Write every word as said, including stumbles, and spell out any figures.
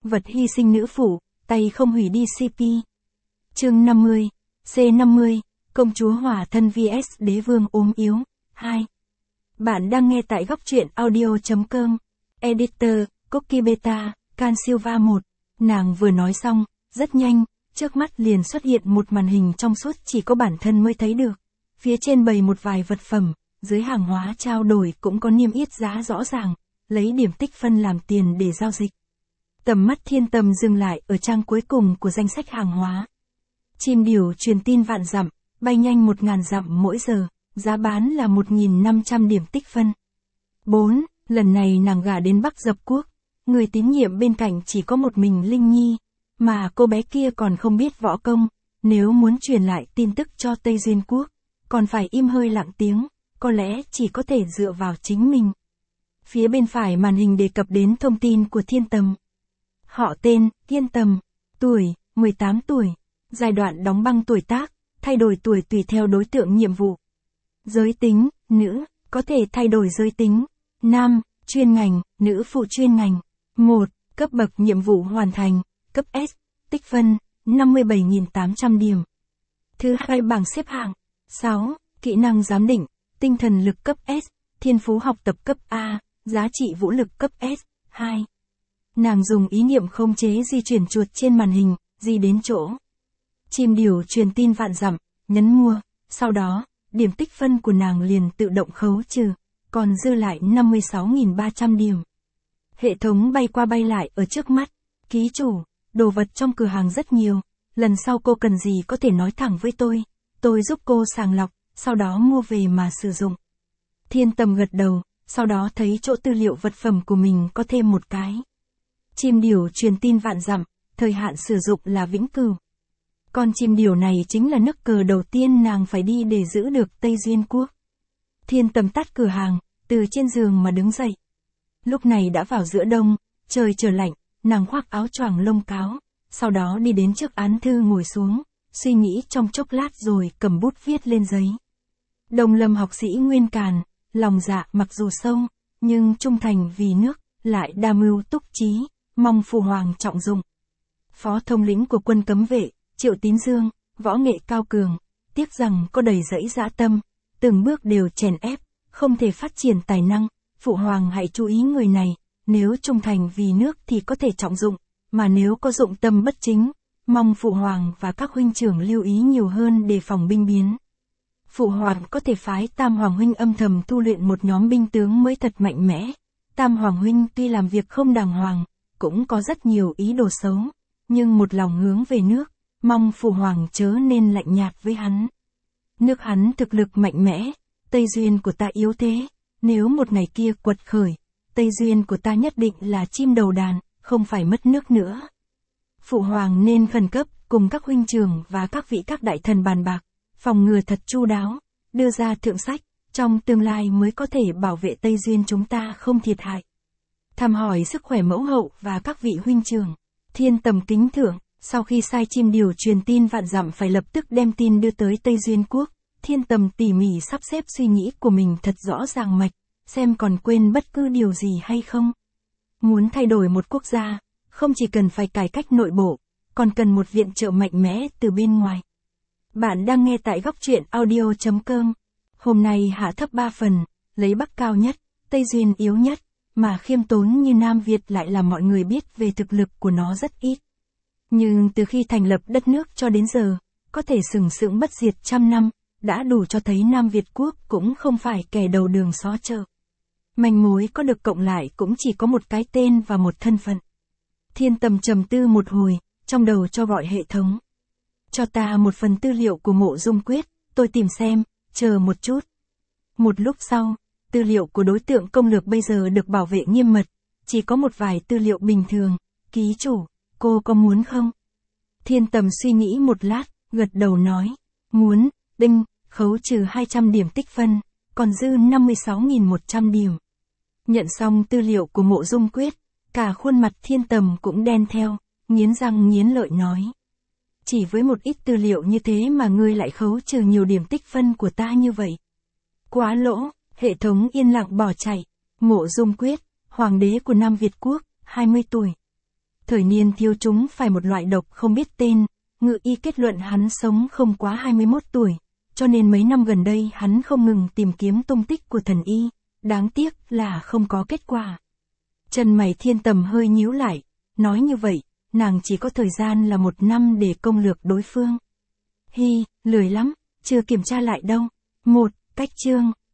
vật hy sinh nữ phụ, tay không hủy đi xê pê. Chương năm mươi, C năm mươi, công chúa hỏa thân vs đế vương ốm yếu, hai. Bạn đang nghe tại góc truyện audio.com. Editor, Cookie Beta, Can Silva một. Nàng vừa nói xong, rất nhanh, trước mắt liền xuất hiện một màn hình trong suốt chỉ có bản thân mới thấy được. Phía trên bày một vài vật phẩm, dưới hàng hóa trao đổi cũng có niêm yết giá rõ ràng, lấy điểm tích phân làm tiền để giao dịch. Tầm mắt Thiên Tầm dừng lại ở trang cuối cùng của danh sách hàng hóa. Chim điểu truyền tin vạn dặm, bay nhanh một nghìn dặm mỗi giờ, giá bán là một nghìn năm trăm điểm tích phân. bốn. Lần này nàng gả đến Bắc Dập Quốc, người tín nhiệm bên cạnh chỉ có một mình Linh Nhi, mà cô bé kia còn không biết võ công, nếu muốn truyền lại tin tức cho Tây Duyên Quốc, còn phải im hơi lặng tiếng, có lẽ chỉ có thể dựa vào chính mình. Phía bên phải màn hình đề cập đến thông tin của Thiên Tầm. Họ tên, Thiên Tầm, tuổi, mười tám tuổi, giai đoạn đóng băng tuổi tác, thay đổi tuổi tùy theo đối tượng nhiệm vụ. Giới tính, nữ, có thể thay đổi giới tính, nam, chuyên ngành, nữ phụ chuyên ngành. một. Cấp bậc nhiệm vụ hoàn thành, cấp S, tích phân, năm mươi bảy nghìn tám trăm điểm. Thứ hai bảng xếp hạng. sáu. Kỹ năng giám định, tinh thần lực cấp S, thiên phú học tập cấp A, giá trị vũ lực cấp S, hai. Nàng dùng ý niệm khống chế di chuyển chuột trên màn hình, di đến chỗ. Chim điểu truyền tin vạn dặm, nhấn mua, sau đó, điểm tích phân của nàng liền tự động khấu trừ, còn dư lại năm mươi sáu nghìn ba trăm điểm. Hệ thống bay qua bay lại ở trước mắt, ký chủ, đồ vật trong cửa hàng rất nhiều, lần sau cô cần gì có thể nói thẳng với tôi, tôi giúp cô sàng lọc, sau đó mua về mà sử dụng. Thiên Tầm gật đầu, sau đó thấy chỗ tư liệu vật phẩm của mình có thêm một cái. Chim điểu truyền tin vạn dặm, thời hạn sử dụng là vĩnh cửu. Con chim điểu này chính là nước cờ đầu tiên nàng phải đi để giữ được Tây Duyên Quốc. Thiên Tầm tắt cửa hàng, từ trên giường mà đứng dậy. Lúc này đã vào giữa đông, trời trở lạnh, nàng khoác áo choàng lông cáo, sau đó đi đến trước án thư ngồi xuống, suy nghĩ trong chốc lát rồi cầm bút viết lên giấy. Đồng Lâm học sĩ Nguyên Càn, lòng dạ mặc dù sâu, nhưng trung thành vì nước, lại đa mưu túc trí, mong phụ hoàng trọng dụng. Phó thống lĩnh của quân cấm vệ, Triệu Tín Dương, võ nghệ cao cường, tiếc rằng có đầy dẫy dã tâm, từng bước đều chèn ép, không thể phát triển tài năng, phụ hoàng hãy chú ý người này, nếu trung thành vì nước thì có thể trọng dụng, mà nếu có dụng tâm bất chính, mong phụ hoàng và các huynh trưởng lưu ý nhiều hơn để phòng binh biến. Phụ hoàng có thể phái Tam Hoàng huynh âm thầm tu luyện một nhóm binh tướng mới thật mạnh mẽ. Tam Hoàng huynh tuy làm việc không đàng hoàng, cũng có rất nhiều ý đồ xấu, nhưng một lòng hướng về nước, mong phụ hoàng chớ nên lạnh nhạt với hắn. Nước hắn thực lực mạnh mẽ, Tây Duyên của ta yếu thế, nếu một ngày kia quật khởi, Tây Duyên của ta nhất định là chim đầu đàn, không phải mất nước nữa. Phụ hoàng nên khẩn cấp cùng các huynh trưởng và các vị các đại thần bàn bạc, phòng ngừa thật chu đáo, đưa ra thượng sách, trong tương lai mới có thể bảo vệ Tây Duyên chúng ta không thiệt hại. Thăm hỏi sức khỏe mẫu hậu và các vị huynh trưởng. Thiên Tầm kính thưởng, sau khi sai chim điểu truyền tin vạn dặm phải lập tức đem tin đưa tới Tây Duyên Quốc. Thiên Tầm tỉ mỉ sắp xếp suy nghĩ của mình thật rõ ràng mạch, xem còn quên bất cứ điều gì hay không. Muốn thay đổi một quốc gia, không chỉ cần phải cải cách nội bộ, còn cần một viện trợ mạnh mẽ từ bên ngoài. Bạn đang nghe tại góc truyện audio.com. Hôm nay hạ thấp ba phần, lấy Bắc cao nhất, Tây Duyên yếu nhất, mà khiêm tốn như Nam Việt lại là mọi người biết về thực lực của nó rất ít. Nhưng từ khi thành lập đất nước cho đến giờ, có thể sừng sững bất diệt trăm năm, đã đủ cho thấy Nam Việt Quốc cũng không phải kẻ đầu đường xó chợ. Manh mối có được cộng lại cũng chỉ có một cái tên và một thân phận. Thiên Tầm trầm tư một hồi, trong đầu cho gọi hệ thống. Cho ta một phần tư liệu của Mộ Dung Quyết, tôi tìm xem, chờ một chút. Một lúc sau, tư liệu của đối tượng công lược bây giờ được bảo vệ nghiêm mật, chỉ có một vài tư liệu bình thường. Ký chủ, cô có muốn không? Thiên Tầm suy nghĩ một lát, gật đầu nói, muốn, đinh, khấu trừ hai trăm điểm tích phân, còn dư năm mươi sáu nghìn một trăm điểm. Nhận xong tư liệu của Mộ Dung Quyết, cả khuôn mặt Thiên Tầm cũng đen theo, nghiến răng nghiến lợi nói. Chỉ với một ít tư liệu như thế mà ngươi lại khấu trừ nhiều điểm tích phân của ta như vậy. Quá lỗ, hệ thống yên lặng bỏ chạy. Mộ Dung Quyết, hoàng đế của Nam Việt Quốc, hai mươi tuổi. Thời niên thiếu chúng phải một loại độc không biết tên, ngự y kết luận hắn sống không quá hai mươi mốt tuổi, cho nên mấy năm gần đây hắn không ngừng tìm kiếm tung tích của thần y, đáng tiếc là không có kết quả. Chân mày Thiên Tầm hơi nhíu lại, nói như vậy, nàng chỉ có thời gian là một năm để công lược đối phương. Hi, lười lắm, chưa kiểm tra lại đâu. Một, cách chương.